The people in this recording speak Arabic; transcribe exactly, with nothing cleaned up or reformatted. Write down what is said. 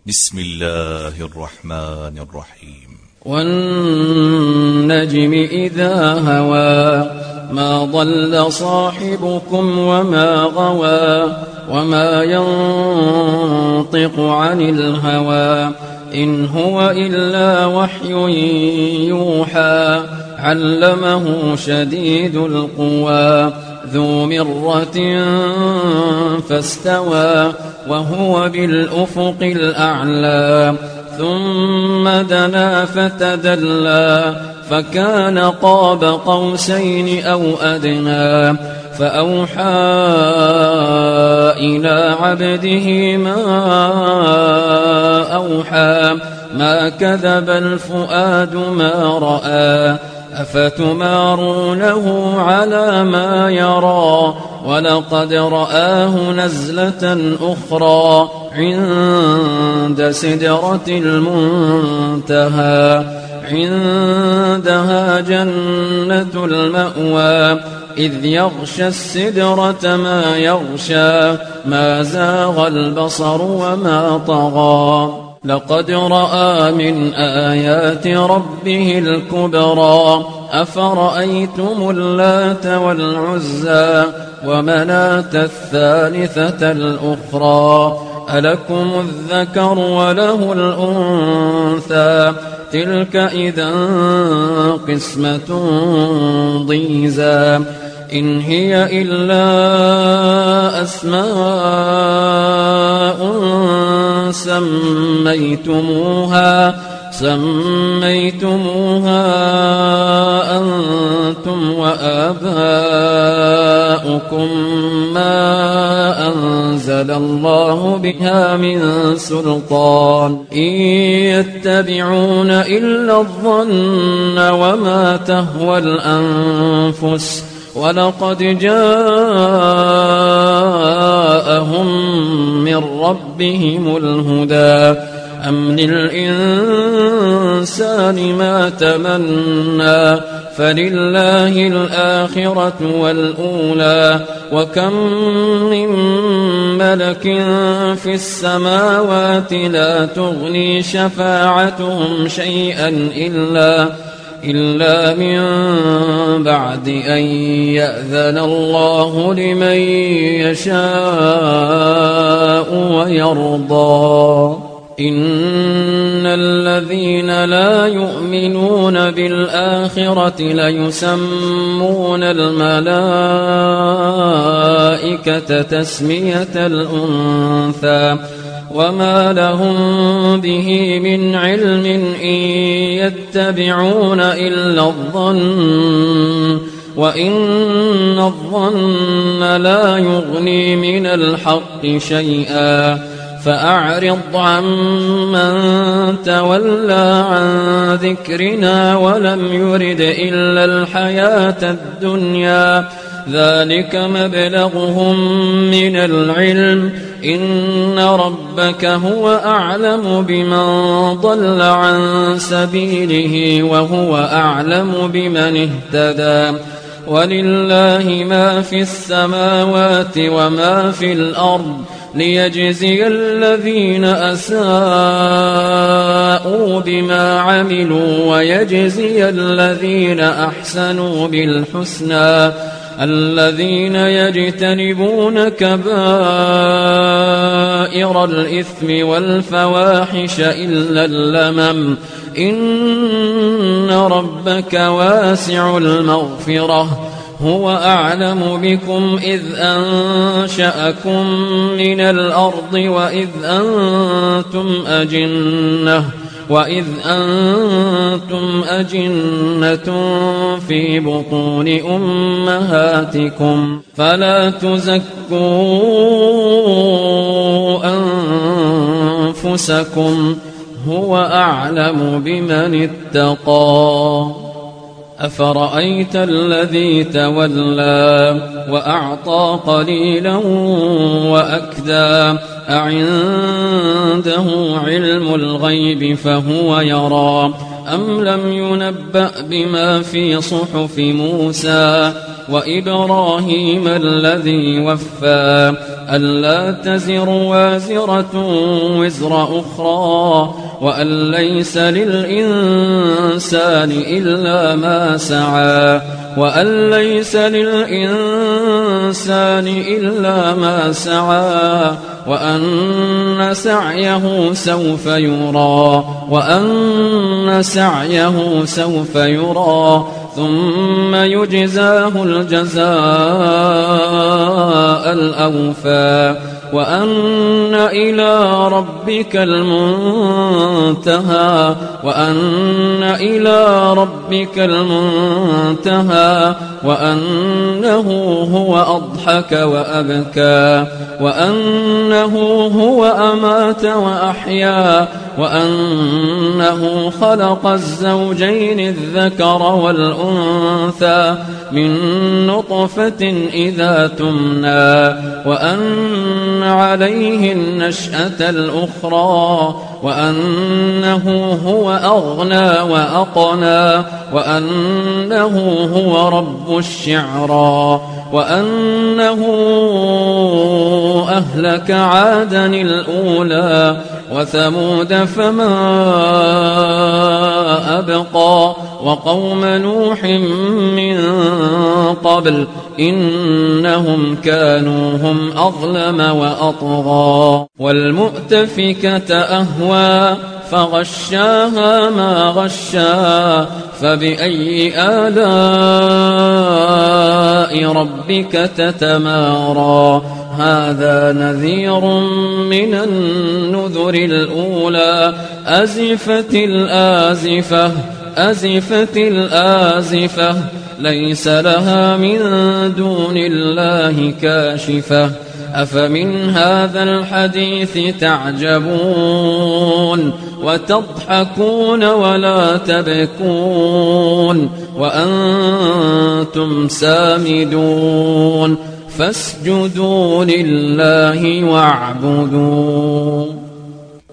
بسم الله الرحمن الرحيم. والنجم إذا هوى ما ضل صاحبكم وما غوى وما ينطق عن الهوى إن هو إلا وحي يوحى علمه شديد القوى ذو مرة فاستوى وهو بالأفق الأعلى ثم دنا فتدلى فكان قاب قوسين أو أدنى فأوحى إلى عبده ما أوحى ما كذب الفؤاد ما رأى أفتمارونه على ما يرى ولقد رآه نزلة أخرى عند سدرة المنتهى عندها جنة المأوى إذ يغشى السدرة ما يغشى ما زاغ البصر وما طغى لقد رأى من آيات ربه الكبرى أفرأيتم اللات والعزى ومناة الثالثة الأخرى ألكم الذكر وله الأنثى تلك إذا قسمة ضيزى إن هي إلا أسماء سميتموها سميتموها أنتم وآباؤكم ما أنزل الله بها من سلطان إن يتبعون إلا الظن وما تهوى الأنفس ولقد جاءهم من ربهم الهدى أم للإنسان ما تمنى فلله الآخرة والأولى وكم من ملك في السماوات لا تغني شفاعتهم شيئا إلا إلا من بعد أن يأذن الله لمن يشاء ويرضى إن الذين لا يؤمنون بالآخرة ليسمون الملائكة تسمية الأنثى وما لهم به من علم إن يتبعون إلا الظن وإن الظن لا يغني من الحق شيئا فأعرض عمن تولى عن ذكرنا ولم يرد إلا الحياة الدنيا ذلك مبلغهم من العلم إن ربك هو أعلم بمن ضل عن سبيله وهو أعلم بمن اهتدى ولله ما في السماوات وما في الأرض ليجزي الذين أساءوا بما عملوا ويجزي الذين أحسنوا بالحسنى الذين يجتنبون كبائر الإثم والفواحش إلا اللمم إن ربك واسع المغفرة هو أعلم بكم إذ أنشأكم من الأرض وإذ أنتم أجنة وإذ أنتم أجنة في بطون أمهاتكم فلا تزكوا أنفسكم هو أعلم بمن اتقى أفرأيت الذي تولى وأعطى قليلا وأكدى أعنده علم الغيب فهو يرى أم لم ينبأ بما في صحف موسى وإبراهيم الذي وفى ألا تزر وازرة وزر أخرى وأن ليس للإنسان إلا ما سعى وأن ليس للإنسان إلا ما سعى وأن سعيه سوف يرى وأن سعيه سوف يرى ثم يجزاه الجزاء الأوفى وأن إلى ربك المنتهى وأن إلى ربك المنتهى وأنه هو أضحك وأبكى وأنه هو أمات وأحيا وأنه خلق الزوجين الذكر والأنثى من نطفة إذا تمنى وأن عليه النشأة الأخرى وأنه هو أغنى وأقنى وأنه هو رب الشعرى وأنه أهلك عادا الأولى وثمود فما أبقى وقوم نوح من قبل إنهم كانوا هم أظلم وأطغى والمؤتفكة أهوى فغشاها ما غشا فبأي آلاء ربك تتمارى هذا نذير من النذر الأولى أزفت الآزفة أزفت الآزفة ليس لها من دون الله كاشفة أفمن هذا الحديث تعجبون وتضحكون ولا تبكون وأنتم سامدون فاسجدوا لله واعبدوا